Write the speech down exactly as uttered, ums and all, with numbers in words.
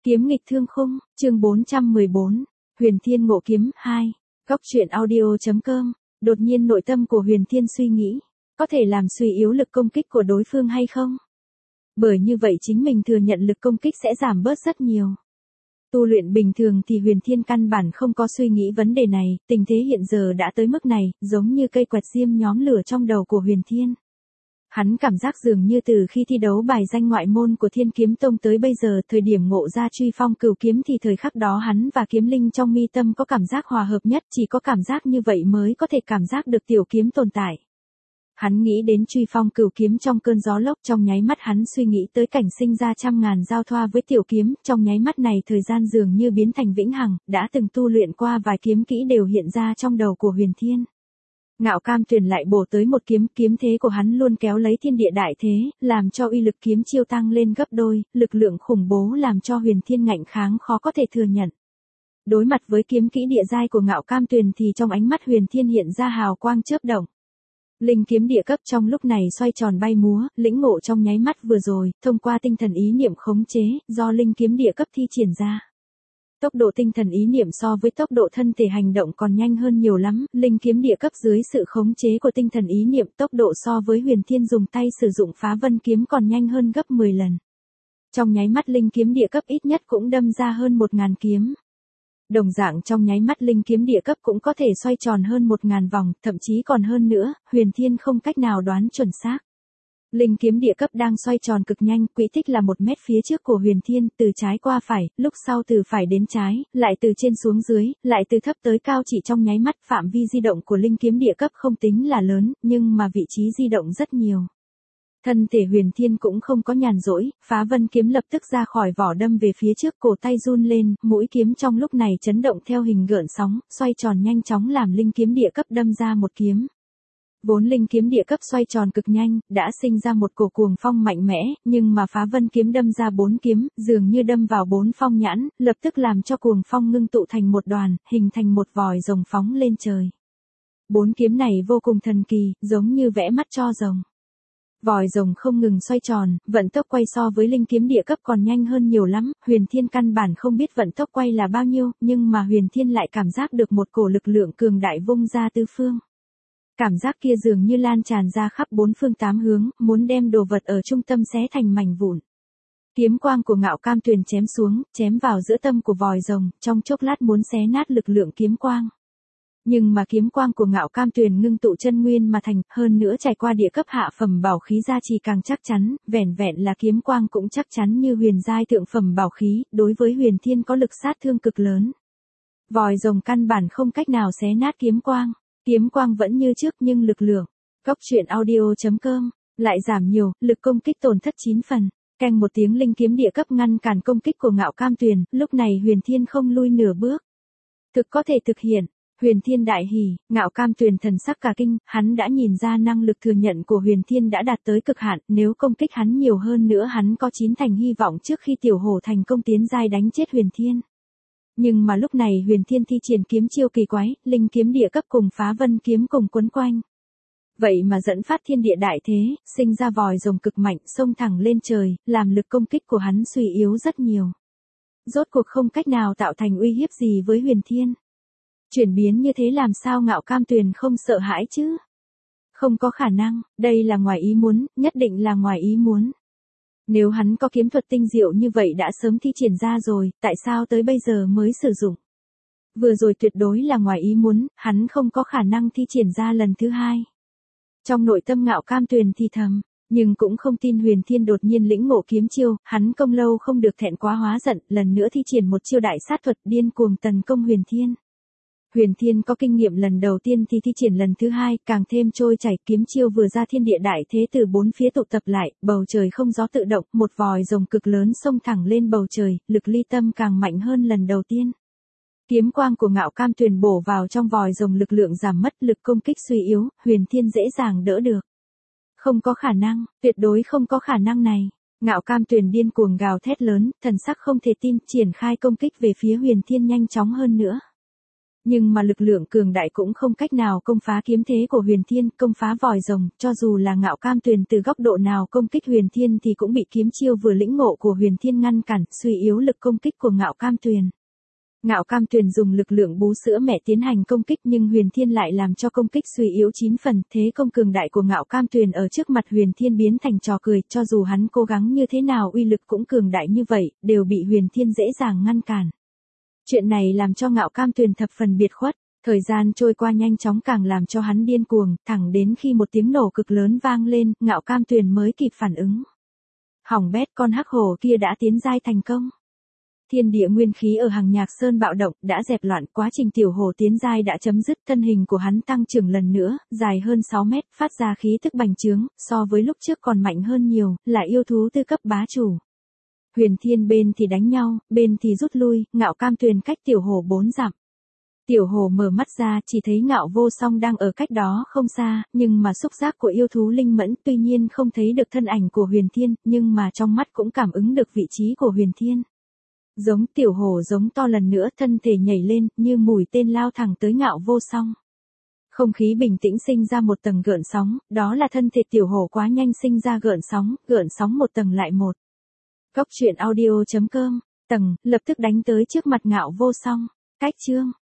Kiếm nghịch thương khung, chương bốn trăm mười bốn, Huyền Thiên ngộ kiếm hai, Góc truyện audio.com, đột nhiên nội tâm của Huyền Thiên suy nghĩ, có thể làm suy yếu lực công kích của đối phương hay không? Bởi như vậy chính mình thừa nhận lực công kích sẽ giảm bớt rất nhiều. Tu luyện bình thường thì Huyền Thiên căn bản không có suy nghĩ vấn đề này, tình thế hiện giờ đã tới mức này, giống như cây quẹt diêm nhóm lửa trong đầu của Huyền Thiên. Hắn cảm giác dường như từ khi thi đấu bài danh ngoại môn của Thiên Kiếm Tông tới bây giờ, thời điểm ngộ ra truy phong cửu kiếm thì thời khắc đó hắn và kiếm linh trong mi tâm có cảm giác hòa hợp nhất, chỉ có cảm giác như vậy mới có thể cảm giác được tiểu kiếm tồn tại. Hắn nghĩ đến truy phong cửu kiếm trong cơn gió lốc, trong nháy mắt hắn suy nghĩ tới cảnh sinh ra trăm ngàn giao thoa với tiểu kiếm, trong nháy mắt này thời gian dường như biến thành vĩnh hằng, đã từng tu luyện qua vài kiếm kỹ đều hiện ra trong đầu của Huyền Thiên. Ngạo Cam Tuyền lại bổ tới một kiếm, kiếm thế của hắn luôn kéo lấy thiên địa đại thế, làm cho uy lực kiếm chiêu tăng lên gấp đôi, lực lượng khủng bố làm cho Huyền Thiên ngạnh kháng khó có thể thừa nhận. Đối mặt với kiếm kỹ địa giai của Ngạo Cam Tuyền thì trong ánh mắt Huyền Thiên hiện ra hào quang chớp động. Linh kiếm địa cấp trong lúc này xoay tròn bay múa, lĩnh ngộ trong nháy mắt vừa rồi, thông qua tinh thần ý niệm khống chế, do linh kiếm địa cấp thi triển ra. Tốc độ tinh thần ý niệm so với tốc độ thân thể hành động còn nhanh hơn nhiều lắm, linh kiếm địa cấp dưới sự khống chế của tinh thần ý niệm tốc độ so với Huyền Thiên dùng tay sử dụng phá vân kiếm còn nhanh hơn gấp mười lần. Trong nháy mắt linh kiếm địa cấp ít nhất cũng đâm ra hơn một ngàn kiếm. Đồng dạng trong nháy mắt linh kiếm địa cấp cũng có thể xoay tròn hơn một ngàn vòng, thậm chí còn hơn nữa, Huyền Thiên không cách nào đoán chuẩn xác. Linh kiếm địa cấp đang xoay tròn cực nhanh, quỹ tích là một mét phía trước của Huyền Thiên, từ trái qua phải, lúc sau từ phải đến trái, lại từ trên xuống dưới, lại từ thấp tới cao chỉ trong nháy mắt. Phạm vi di động của linh kiếm địa cấp không tính là lớn, nhưng mà vị trí di động rất nhiều. Thân thể Huyền Thiên cũng không có nhàn rỗi, phá vân kiếm lập tức ra khỏi vỏ đâm về phía trước, cổ tay run lên, mũi kiếm trong lúc này chấn động theo hình gợn sóng, xoay tròn nhanh chóng làm linh kiếm địa cấp đâm ra một kiếm. Vốn linh kiếm địa cấp xoay tròn cực nhanh, đã sinh ra một cổ cuồng phong mạnh mẽ, nhưng mà phá vân kiếm đâm ra bốn kiếm, dường như đâm vào bốn phong nhãn, lập tức làm cho cuồng phong ngưng tụ thành một đoàn, hình thành một vòi rồng phóng lên trời. Bốn kiếm này vô cùng thần kỳ, giống như vẽ mắt cho rồng. Vòi rồng không ngừng xoay tròn, vận tốc quay so với linh kiếm địa cấp còn nhanh hơn nhiều lắm, Huyền Thiên căn bản không biết vận tốc quay là bao nhiêu, nhưng mà Huyền Thiên lại cảm giác được một cổ lực lượng cường đại vung ra tứ phương. Cảm giác kia dường như lan tràn ra khắp bốn phương tám hướng, muốn đem đồ vật ở trung tâm xé thành mảnh vụn. Kiếm quang của Ngạo Cam Tuyền chém xuống, chém vào giữa tâm của vòi rồng, trong chốc lát muốn xé nát lực lượng kiếm quang. Nhưng mà kiếm quang của Ngạo Cam Tuyền ngưng tụ chân nguyên mà thành, hơn nữa trải qua địa cấp hạ phẩm bảo khí gia trì càng chắc chắn, vẻn vẹn là kiếm quang cũng chắc chắn như huyền giai thượng phẩm bảo khí, đối với Huyền Thiên có lực sát thương cực lớn. Vòi rồng căn bản không cách nào xé nát kiếm quang. Kiếm quang vẫn như trước nhưng lực lượng, Góc truyện audio.com, lại giảm nhiều, lực công kích tổn thất chín phần. Canh một tiếng linh kiếm địa cấp ngăn cản công kích của Ngạo Cam Tuyền, lúc này Huyền Thiên không lui nửa bước. Thực có thể thực hiện, Huyền Thiên đại hỉ, Ngạo Cam Tuyền thần sắc cả kinh, hắn đã nhìn ra năng lực thừa nhận của Huyền Thiên đã đạt tới cực hạn, nếu công kích hắn nhiều hơn nữa hắn có chín thành hy vọng trước khi tiểu hổ thành công tiến giai đánh chết Huyền Thiên. Nhưng mà lúc này Huyền Thiên thi triển kiếm chiêu kỳ quái, linh kiếm địa cấp cùng phá vân kiếm cùng quấn quanh. Vậy mà dẫn phát thiên địa đại thế, sinh ra vòi rồng cực mạnh xông thẳng lên trời, làm lực công kích của hắn suy yếu rất nhiều. Rốt cuộc không cách nào tạo thành uy hiếp gì với Huyền Thiên. Chuyển biến như thế làm sao Ngạo Cam Tuyền không sợ hãi chứ? Không có khả năng, đây là ngoài ý muốn, nhất định là ngoài ý muốn. Nếu hắn có kiếm thuật tinh diệu như vậy đã sớm thi triển ra rồi, tại sao tới bây giờ mới sử dụng? Vừa rồi tuyệt đối là ngoài ý muốn, hắn không có khả năng thi triển ra lần thứ hai. Trong nội tâm Ngạo Cam Tuyền thì thầm, nhưng cũng không tin Huyền Thiên đột nhiên lĩnh ngộ kiếm chiêu, hắn công lâu không được thẹn quá hóa giận, lần nữa thi triển một chiêu đại sát thuật điên cuồng tấn công Huyền Thiên. Huyền Thiên có kinh nghiệm lần đầu tiên thì thi triển lần thứ hai, càng thêm trôi chảy, kiếm chiêu vừa ra thiên địa đại thế từ bốn phía tụ tập lại, bầu trời không gió tự động, một vòi rồng cực lớn xông thẳng lên bầu trời, lực ly tâm càng mạnh hơn lần đầu tiên. Kiếm quang của Ngạo Cam Tuyền bổ vào trong vòi rồng lực lượng giảm mất, lực công kích suy yếu, Huyền Thiên dễ dàng đỡ được. Không có khả năng, tuyệt đối không có khả năng này. Ngạo Cam Tuyền điên cuồng gào thét lớn, thần sắc không thể tin, triển khai công kích về phía Huyền Thiên nhanh chóng hơn nữa. Nhưng mà lực lượng cường đại cũng không cách nào công phá kiếm thế của Huyền Thiên, công phá vòi rồng, cho dù là Ngạo Cam Tuyền từ góc độ nào công kích Huyền Thiên thì cũng bị kiếm chiêu vừa lĩnh ngộ của Huyền Thiên ngăn cản, suy yếu lực công kích của Ngạo Cam Tuyền. Ngạo Cam Tuyền dùng lực lượng bú sữa mẹ tiến hành công kích nhưng Huyền Thiên lại làm cho công kích suy yếu chín phần, thế công cường đại của Ngạo Cam Tuyền ở trước mặt Huyền Thiên biến thành trò cười, cho dù hắn cố gắng như thế nào uy lực cũng cường đại như vậy, đều bị Huyền Thiên dễ dàng ngăn cản. Chuyện này làm cho Ngạo Cam Tuyền thập phần biệt khuất, thời gian trôi qua nhanh chóng càng làm cho hắn điên cuồng, thẳng đến khi một tiếng nổ cực lớn vang lên, Ngạo Cam Tuyền mới kịp phản ứng. Hỏng bét, con hắc hổ kia đã tiến giai thành công. Thiên địa nguyên khí ở Hằng Nhạc Sơn bạo động, đã dẹp loạn, quá trình tiểu hổ tiến giai đã chấm dứt, thân hình của hắn tăng trưởng lần nữa, dài hơn sáu mét, phát ra khí tức bành trướng, so với lúc trước còn mạnh hơn nhiều, là yêu thú tư cấp bá chủ. Huyền Thiên bên thì đánh nhau, bên thì rút lui, Ngạo Cam Tuyền cách tiểu hổ bốn dặm. Tiểu hổ mở mắt ra, chỉ thấy Ngạo Vô Song đang ở cách đó không xa, nhưng mà xúc giác của yêu thú linh mẫn, tuy nhiên không thấy được thân ảnh của Huyền Thiên, nhưng mà trong mắt cũng cảm ứng được vị trí của Huyền Thiên. Giống tiểu hổ giống to lần nữa, thân thể nhảy lên, như mũi tên lao thẳng tới Ngạo Vô Song. Không khí bình tĩnh sinh ra một tầng gợn sóng, đó là thân thể tiểu hổ quá nhanh sinh ra gợn sóng, gợn sóng một tầng lại một. Góc truyện audio chấm com, tầng, lập tức đánh tới trước mặt Ngạo Vô Song. Cách chương